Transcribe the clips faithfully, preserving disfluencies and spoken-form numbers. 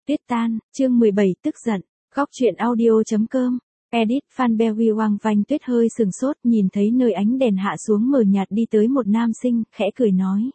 Tuyết tan, chương mười bảy tức giận, góc truyện audio.com, edit Phan Bewi Wang Vanh Tuyết hơi sừng sốt nhìn thấy nơi ánh đèn hạ xuống mờ nhạt đi tới một nam sinh, khẽ cười nói.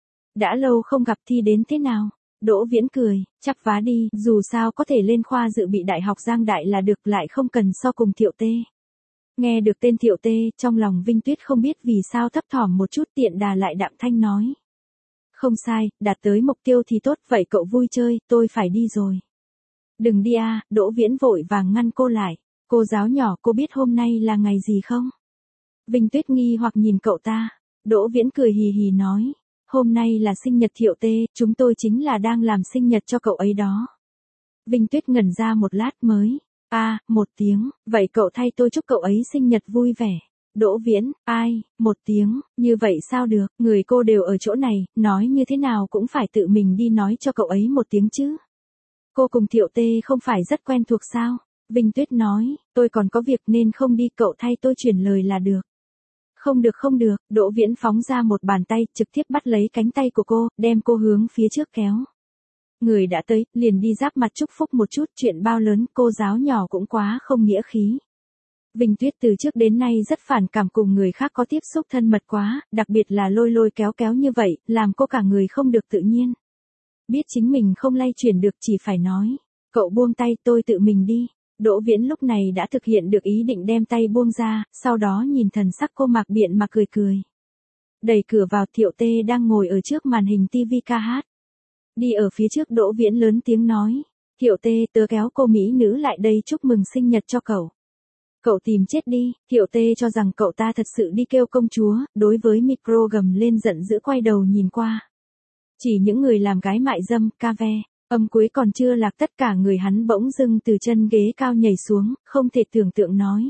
Đã lâu không gặp thì đến thế nào? Đỗ Viễn cười, chắp vá đi, dù sao có thể lên khoa dự bị đại học Giang Đại là được, lại không cần so cùng Thiệu Tê. Nghe được tên Thiệu Tê, trong lòng Vinh Tuyết không biết vì sao thấp thỏm một chút, tiện đà lại đạm thanh nói. Không sai, đạt tới mục tiêu thì tốt, vậy cậu vui chơi, tôi phải đi rồi. Đừng đi à, Đỗ Viễn vội vàng ngăn cô lại. Cô giáo nhỏ, cô biết hôm nay là ngày gì không? Vinh Tuyết nghi hoặc nhìn cậu ta. Đỗ Viễn cười hì hì nói. Hôm nay là sinh nhật Thiệu Tê, chúng tôi chính là đang làm sinh nhật cho cậu ấy đó. Vinh Tuyết ngẩn ra một lát mới. À, một tiếng, vậy cậu thay tôi chúc cậu ấy sinh nhật vui vẻ. Đỗ Viễn, ai, một tiếng, như vậy sao được, người cô đều ở chỗ này, nói như thế nào cũng phải tự mình đi nói cho cậu ấy một tiếng chứ. Cô cùng Thiệu Tê không phải rất quen thuộc sao? Vinh Tuyết nói, tôi còn có việc nên không đi, cậu thay tôi chuyển lời là được. Không được không được, Đỗ Viễn phóng ra một bàn tay, trực tiếp bắt lấy cánh tay của cô, đem cô hướng phía trước kéo. Người đã tới, liền đi giáp mặt chúc phúc một chút, chuyện bao lớn, cô giáo nhỏ cũng quá không nghĩa khí. Vinh Tuyết từ trước đến nay rất phản cảm cùng người khác có tiếp xúc thân mật quá, đặc biệt là lôi lôi kéo kéo như vậy, làm cô cả người không được tự nhiên. Biết chính mình không lay chuyển được chỉ phải nói, cậu buông tay, tôi tự mình đi. Đỗ Viễn lúc này đã thực hiện được ý định đem tay buông ra, sau đó nhìn thần sắc cô Mạc Biện mà cười cười. Đẩy cửa vào, Thiệu Tê đang ngồi ở trước màn hình tivi ca hát. Đi ở phía trước, Đỗ Viễn lớn tiếng nói, Thiệu Tê, tớ kéo cô mỹ nữ lại đây chúc mừng sinh nhật cho cậu. Cậu tìm chết đi, Thiệu Tê cho rằng cậu ta thật sự đi kêu công chúa, đối với micro gầm lên giận dữ, quay đầu nhìn qua. Chỉ những người làm gái mại dâm, ca ve, âm cuối còn chưa lạc, tất cả người hắn bỗng dưng từ chân ghế cao nhảy xuống, không thể tưởng tượng nói.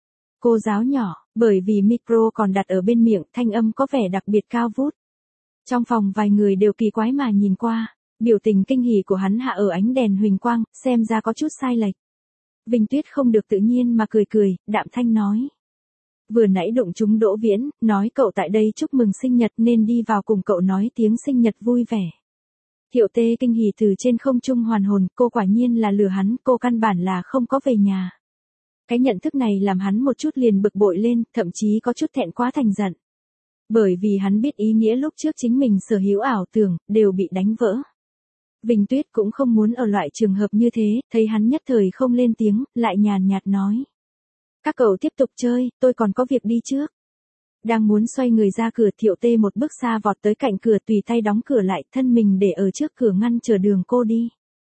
Cô giáo nhỏ, bởi vì micro còn đặt ở bên miệng, thanh âm có vẻ đặc biệt cao vút. Trong phòng vài người đều kỳ quái mà nhìn qua, biểu tình kinh hỉ của hắn hạ ở ánh đèn huỳnh quang, xem ra có chút sai lệch. Vinh Tuyết không được tự nhiên mà cười cười, đạm thanh nói. Vừa nãy đụng trúng Đỗ Viễn, nói cậu tại đây chúc mừng sinh nhật nên đi vào cùng cậu nói tiếng sinh nhật vui vẻ. Thiệu Tê kinh hỉ từ trên không trung hoàn hồn, cô quả nhiên là lừa hắn, cô căn bản là không có về nhà. Cái nhận thức này làm hắn một chút liền bực bội lên, thậm chí có chút thẹn quá thành giận. Bởi vì hắn biết ý nghĩa lúc trước chính mình sở hữu ảo tưởng, đều bị đánh vỡ. Vinh Tuyết cũng không muốn ở loại trường hợp như thế, thấy hắn nhất thời không lên tiếng, lại nhàn nhạt nói. Các cậu tiếp tục chơi, tôi còn có việc đi trước. Đang muốn xoay người ra cửa, Thiệu Tê một bước xa vọt tới cạnh cửa, tùy tay đóng cửa lại, thân mình để ở trước cửa ngăn chờ đường cô đi.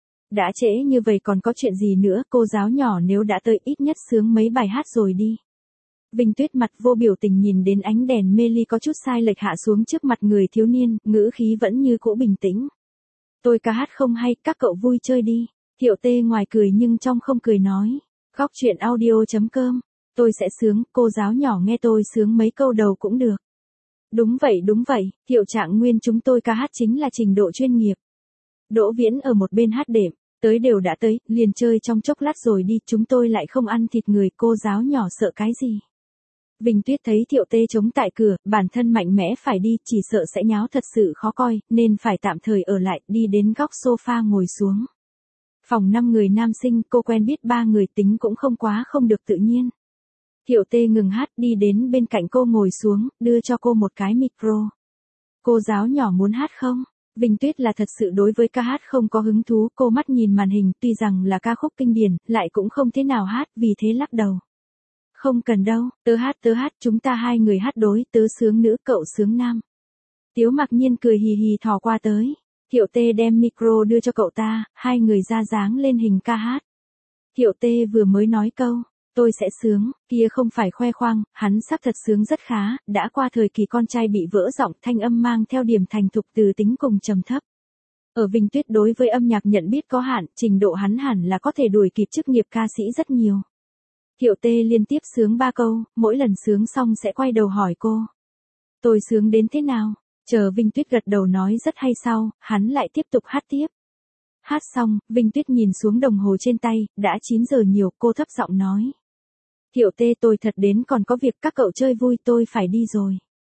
Đã trễ như vậy còn có chuyện gì nữa, cô giáo nhỏ nếu đã tới ít nhất sướng mấy bài hát rồi đi. Vinh Tuyết mặt vô biểu tình nhìn đến ánh đèn mê ly có chút sai lệch hạ xuống trước mặt người thiếu niên, ngữ khí vẫn như cũ bình tĩnh. Tôi ca hát không hay, các cậu vui chơi đi. Thiệu Tê ngoài cười nhưng trong không cười nói. Góc truyện audio.com, tôi sẽ sướng, cô giáo nhỏ nghe tôi sướng mấy câu đầu cũng được. Đúng vậy đúng vậy, Thiệu Trạng Nguyên, chúng tôi ca hát chính là trình độ chuyên nghiệp. Đỗ Viễn ở một bên hát đệm, tới đều đã tới, liền chơi trong chốc lát rồi đi, chúng tôi lại không ăn thịt người, cô giáo nhỏ sợ cái gì. Vinh Tuyết thấy Thiệu Tê chống tại cửa, bản thân mạnh mẽ phải đi, chỉ sợ sẽ nháo thật sự khó coi, nên phải tạm thời ở lại, đi đến góc sofa ngồi xuống. Phòng năm người nam sinh, cô quen biết ba người, tính cũng không quá không được tự nhiên. Thiệu Tê ngừng hát, đi đến bên cạnh cô ngồi xuống, đưa cho cô một cái micro. Cô giáo nhỏ muốn hát không? Vinh Tuyết là thật sự đối với ca hát không có hứng thú, cô mắt nhìn màn hình, tuy rằng là ca khúc kinh điển, lại cũng không thế nào hát, vì thế lắc đầu. Không cần đâu, tớ hát tớ hát, chúng ta hai người hát đối, tớ sướng nữ, cậu sướng nam. Tiếu Mặc Nhiên cười hì hì thò qua tới. Thiệu Tê đem micro đưa cho cậu ta, hai người ra dáng lên hình ca hát. Thiệu Tê vừa mới nói câu, tôi sẽ sướng, kia không phải khoe khoang, hắn xác thật sướng rất khá, đã qua thời kỳ con trai bị vỡ giọng, thanh âm mang theo điểm thành thục, từ tính cùng trầm thấp. Ở Vinh Tuyết đối với âm nhạc nhận biết có hạn, trình độ hắn hẳn là có thể đuổi kịp chức nghiệp ca sĩ rất nhiều. Thiệu Tê liên tiếp sướng ba câu, mỗi lần sướng xong sẽ quay đầu hỏi cô. Tôi sướng đến thế nào? Chờ Vinh Tuyết gật đầu nói rất hay sau, hắn lại tiếp tục hát tiếp. Hát xong, Vinh Tuyết nhìn xuống đồng hồ trên tay, đã chín giờ nhiều, cô thấp giọng nói. Thiệu Tê, tôi thật đến còn có việc, các cậu chơi vui, tôi phải đi rồi.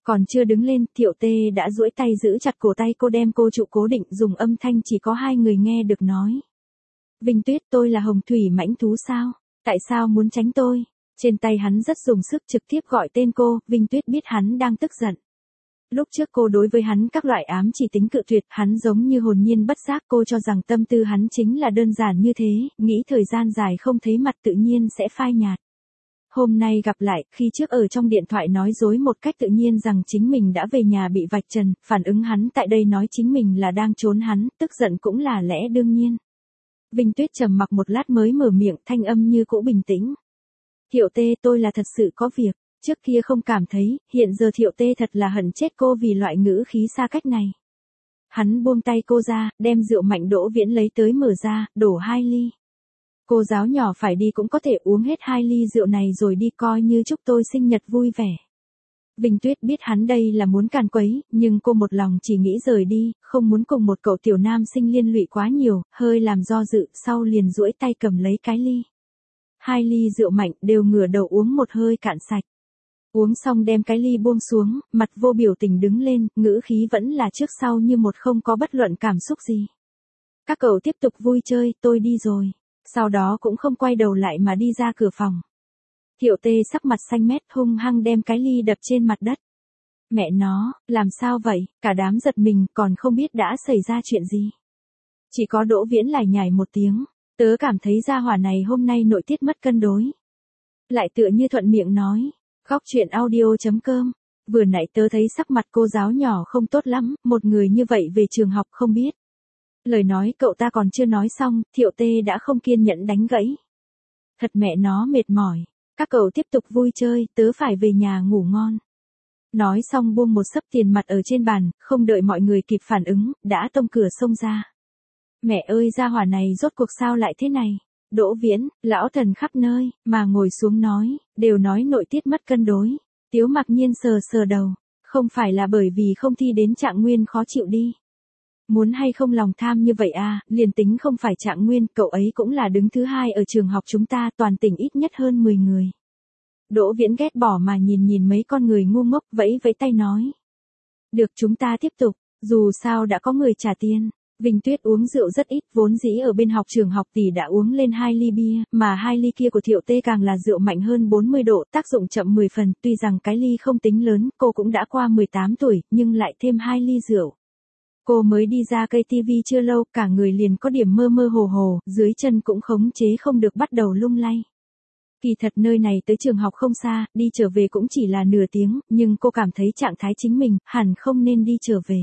Còn chưa đứng lên, Thiệu Tê đã duỗi tay giữ chặt cổ tay cô đem cô trụ cố định, dùng âm thanh chỉ có hai người nghe được nói. Vinh Tuyết, tôi là hồng thủy mãnh thú sao? Tại sao muốn tránh tôi? Trên tay hắn rất dùng sức trực tiếp gọi tên cô, Vinh Tuyết biết hắn đang tức giận. Lúc trước cô đối với hắn các loại ám chỉ tính cự tuyệt, hắn giống như hồn nhiên bất giác, cô cho rằng tâm tư hắn chính là đơn giản như thế, nghĩ thời gian dài không thấy mặt tự nhiên sẽ phai nhạt. Hôm nay gặp lại, khi trước ở trong điện thoại nói dối một cách tự nhiên rằng chính mình đã về nhà bị vạch trần, phản ứng hắn tại đây nói chính mình là đang trốn hắn, tức giận cũng là lẽ đương nhiên. Vinh Tuyết trầm mặc một lát mới mở miệng, thanh âm như cũ bình tĩnh. Thiệu Tê, tôi là thật sự có việc, trước kia không cảm thấy, hiện giờ Thiệu Tê thật là hận chết cô vì loại ngữ khí xa cách này. Hắn buông tay cô ra, đem rượu mạnh Đỗ Viễn lấy tới mở ra, đổ hai ly. Cô giáo nhỏ phải đi cũng có thể uống hết hai ly rượu này rồi đi, coi như chúc tôi sinh nhật vui vẻ. Vinh Tuyết biết hắn đây là muốn càn quấy, nhưng cô một lòng chỉ nghĩ rời đi, không muốn cùng một cậu tiểu nam sinh liên lụy quá nhiều, hơi làm do dự, sau liền duỗi tay cầm lấy cái ly. Hai ly rượu mạnh đều ngửa đầu uống một hơi cạn sạch. Uống xong đem cái ly buông xuống, mặt vô biểu tình đứng lên, ngữ khí vẫn là trước sau như một, không có bất luận cảm xúc gì. Các cậu tiếp tục vui chơi, tôi đi rồi. Sau đó cũng không quay đầu lại mà đi ra cửa phòng. Thiệu Tê sắc mặt xanh mét, hung hăng đem cái ly đập trên mặt đất. Mẹ nó, làm sao vậy? Cả đám giật mình, còn không biết đã xảy ra chuyện gì. Chỉ có Đỗ Viễn lải nhải một tiếng, tớ cảm thấy gia hỏa này hôm nay nội tiết mất cân đối. Lại tựa như thuận miệng nói, góc truyện audio chấm com, vừa nãy tớ thấy sắc mặt cô giáo nhỏ không tốt lắm, một người như vậy về trường học không biết. Lời nói cậu ta còn chưa nói xong, Thiệu Tê đã không kiên nhẫn đánh gãy. Thật mẹ nó mệt mỏi, các cậu tiếp tục vui chơi, tớ phải về nhà ngủ ngon. Nói xong buông một xấp tiền mặt ở trên bàn, không đợi mọi người kịp phản ứng, đã tông cửa xông ra. Mẹ ơi, gia hỏa này rốt cuộc sao lại thế này? Đỗ Viễn, lão thần khắp nơi, mà ngồi xuống nói, đều nói nội tiết mất cân đối. Tiếu Mặc Nhiên sờ sờ đầu, không phải là bởi vì không thi đến Trạng Nguyên khó chịu đi. Muốn hay không lòng tham như vậy à, liền tính không phải Trạng Nguyên, cậu ấy cũng là đứng thứ hai ở trường học chúng ta, toàn tỉnh ít nhất hơn mười người. Đỗ Viễn ghét bỏ mà nhìn nhìn mấy con người ngu ngốc, vẫy vẫy tay nói. Được, chúng ta tiếp tục, dù sao đã có người trả tiền. Vinh Tuyết uống rượu rất ít, vốn dĩ ở bên học trường học tỷ đã uống lên hai ly bia, mà hai ly kia của Thiệu Tê càng là rượu mạnh hơn bốn mươi độ, tác dụng chậm mười phần, tuy rằng cái ly không tính lớn, cô cũng đã qua mười tám tuổi, nhưng lại thêm hai ly rượu. Cô mới đi ra cây tivi chưa lâu, cả người liền có điểm mơ mơ hồ hồ, dưới chân cũng khống chế không được bắt đầu lung lay. Kỳ thật nơi này tới trường học không xa, đi trở về cũng chỉ là nửa tiếng, nhưng cô cảm thấy trạng thái chính mình, hẳn không nên đi trở về.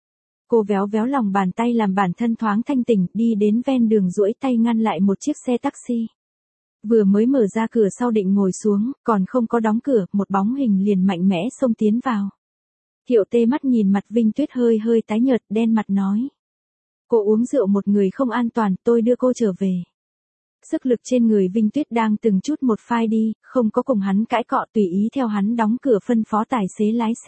Cô véo véo lòng bàn tay làm bản thân thoáng thanh tỉnh, đi đến ven đường duỗi tay ngăn lại một chiếc xe taxi. Vừa mới mở ra cửa sau định ngồi xuống, còn không có đóng cửa, một bóng hình liền mạnh mẽ xông tiến vào. Thiệu Tê mắt nhìn mặt Vinh Tuyết hơi hơi tái nhợt, đen mặt nói. Cô uống rượu một người không an toàn, tôi đưa cô trở về. Sức lực trên người Vinh Tuyết đang từng chút một phai đi, không có cùng hắn cãi cọ, tùy ý theo hắn đóng cửa phân phó tài xế lái xe.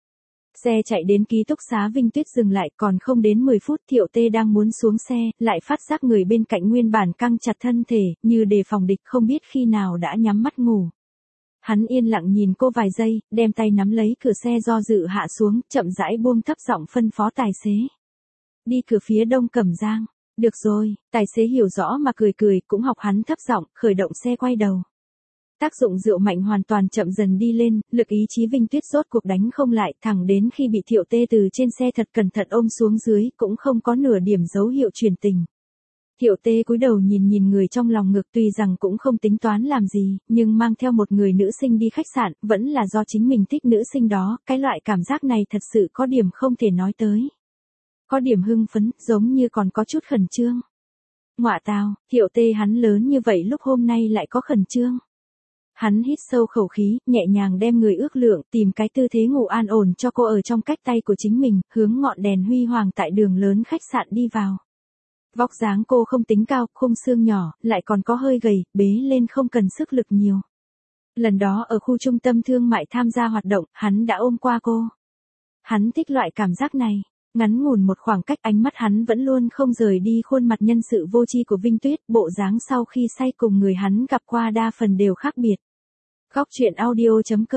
Xe chạy đến ký túc xá Vinh Tuyết dừng lại, còn không đến mười phút Thiệu Tê đang muốn xuống xe, lại phát giác người bên cạnh nguyên bản căng chặt thân thể, như đề phòng địch, không biết khi nào đã nhắm mắt ngủ. Hắn yên lặng nhìn cô vài giây, đem tay nắm lấy cửa xe do dự hạ xuống, chậm rãi buông thấp giọng phân phó tài xế. Đi cửa phía đông Cẩm Giang. Được rồi, tài xế hiểu rõ mà cười cười, cũng học hắn thấp giọng, khởi động xe quay đầu. Tác dụng rượu mạnh hoàn toàn chậm dần đi lên, lực ý chí Vinh Tuyết rốt cuộc đánh không lại, thẳng đến khi bị Thiệu Tê từ trên xe thật cẩn thận ôm xuống dưới, cũng không có nửa điểm dấu hiệu truyền tình. Thiệu Tê cúi đầu nhìn nhìn người trong lòng ngực, tuy rằng cũng không tính toán làm gì, nhưng mang theo một người nữ sinh đi khách sạn, vẫn là do chính mình thích nữ sinh đó, cái loại cảm giác này thật sự có điểm không thể nói tới. Có điểm hưng phấn, giống như còn có chút khẩn trương. Ngoạ tào, Thiệu Tê hắn lớn như vậy lúc hôm nay lại có khẩn trương. Hắn hít sâu khẩu khí, nhẹ nhàng đem người ước lượng, tìm cái tư thế ngủ an ổn cho cô ở trong cách tay của chính mình, hướng ngọn đèn huy hoàng tại đường lớn khách sạn đi vào. Vóc dáng cô không tính cao, khung xương nhỏ, lại còn có hơi gầy, bế lên không cần sức lực nhiều. Lần đó ở khu trung tâm thương mại tham gia hoạt động, hắn đã ôm qua cô. Hắn thích loại cảm giác này. Ngắn ngủn một khoảng cách, ánh mắt hắn vẫn luôn không rời đi khuôn mặt nhân sự vô tri của Vinh Tuyết, bộ dáng sau khi say cùng người hắn gặp qua đa phần đều khác biệt. Góc truyện audio chấm com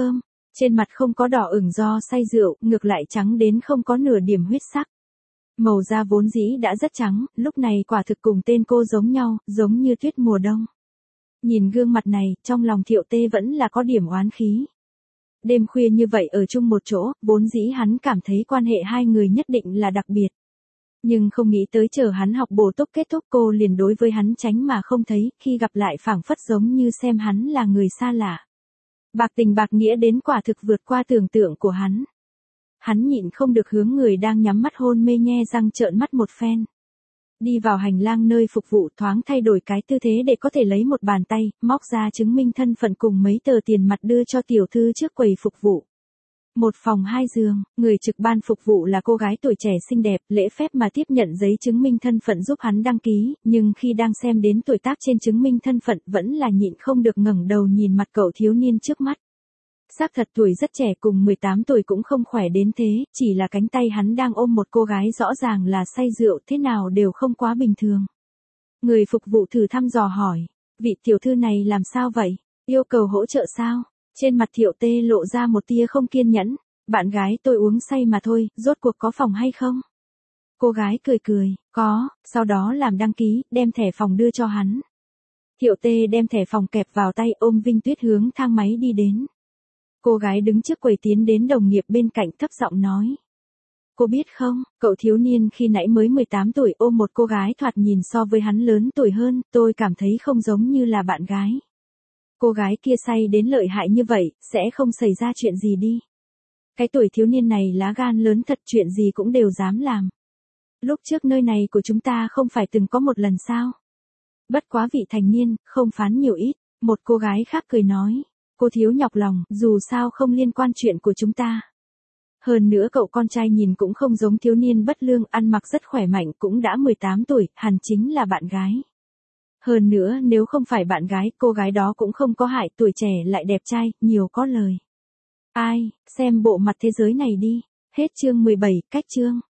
Trên mặt không có đỏ ửng do say rượu, ngược lại trắng đến không có nửa điểm huyết sắc. Màu da vốn dĩ đã rất trắng, lúc này quả thực cùng tên cô giống nhau, giống như tuyết mùa đông. Nhìn gương mặt này, trong lòng Thiệu Tê vẫn là có điểm oán khí. Đêm khuya như vậy ở chung một chỗ, vốn dĩ hắn cảm thấy quan hệ hai người nhất định là đặc biệt. Nhưng không nghĩ tới chờ hắn học bổ túc kết thúc cô liền đối với hắn tránh mà không thấy, khi gặp lại phảng phất giống như xem hắn là người xa lạ. Bạc tình bạc nghĩa đến quả thực vượt qua tưởng tượng của hắn. Hắn nhịn không được hướng người đang nhắm mắt hôn mê nhe răng trợn mắt một phen. Đi vào hành lang nơi phục vụ thoáng thay đổi cái tư thế để có thể lấy một bàn tay, móc ra chứng minh thân phận cùng mấy tờ tiền mặt đưa cho tiểu thư trước quầy phục vụ. Một phòng hai giường, người trực ban phục vụ là cô gái tuổi trẻ xinh đẹp, lễ phép mà tiếp nhận giấy chứng minh thân phận giúp hắn đăng ký, nhưng khi đang xem đến tuổi tác trên chứng minh thân phận vẫn là nhịn không được ngẩng đầu nhìn mặt cậu thiếu niên trước mắt. Xác thật tuổi rất trẻ, cùng mười tám tuổi cũng không khỏe đến thế, chỉ là cánh tay hắn đang ôm một cô gái rõ ràng là say rượu thế nào đều không quá bình thường. Người phục vụ thử thăm dò hỏi, vị tiểu thư này làm sao vậy, yêu cầu hỗ trợ sao? Trên mặt Thiệu Tê lộ ra một tia không kiên nhẫn, bạn gái tôi uống say mà thôi, rốt cuộc có phòng hay không? Cô gái cười cười, có, sau đó làm đăng ký, đem thẻ phòng đưa cho hắn. Thiệu Tê đem thẻ phòng kẹp vào tay, ôm Vinh Tuyết hướng thang máy đi đến. Cô gái đứng trước quầy tiến đến đồng nghiệp bên cạnh thấp giọng nói. Cô biết không, cậu thiếu niên khi nãy mới mười tám tuổi ôm một cô gái thoạt nhìn so với hắn lớn tuổi hơn, tôi cảm thấy không giống như là bạn gái. Cô gái kia say đến lợi hại như vậy, sẽ không xảy ra chuyện gì đi. Cái tuổi thiếu niên này lá gan lớn thật, chuyện gì cũng đều dám làm. Lúc trước nơi này của chúng ta không phải từng có một lần sao? Bất quá vị thành niên, không phán nhiều ít, một cô gái khác cười nói. Cô thiếu nhọc lòng, dù sao không liên quan chuyện của chúng ta. Hơn nữa cậu con trai nhìn cũng không giống thiếu niên bất lương, ăn mặc rất khỏe mạnh, cũng đã mười tám tuổi, hẳn chính là bạn gái. Hơn nữa nếu không phải bạn gái, cô gái đó cũng không có hại, tuổi trẻ lại đẹp trai, nhiều có lời. Ai, xem bộ mặt thế giới này đi. Hết chương mười bảy, cách chương.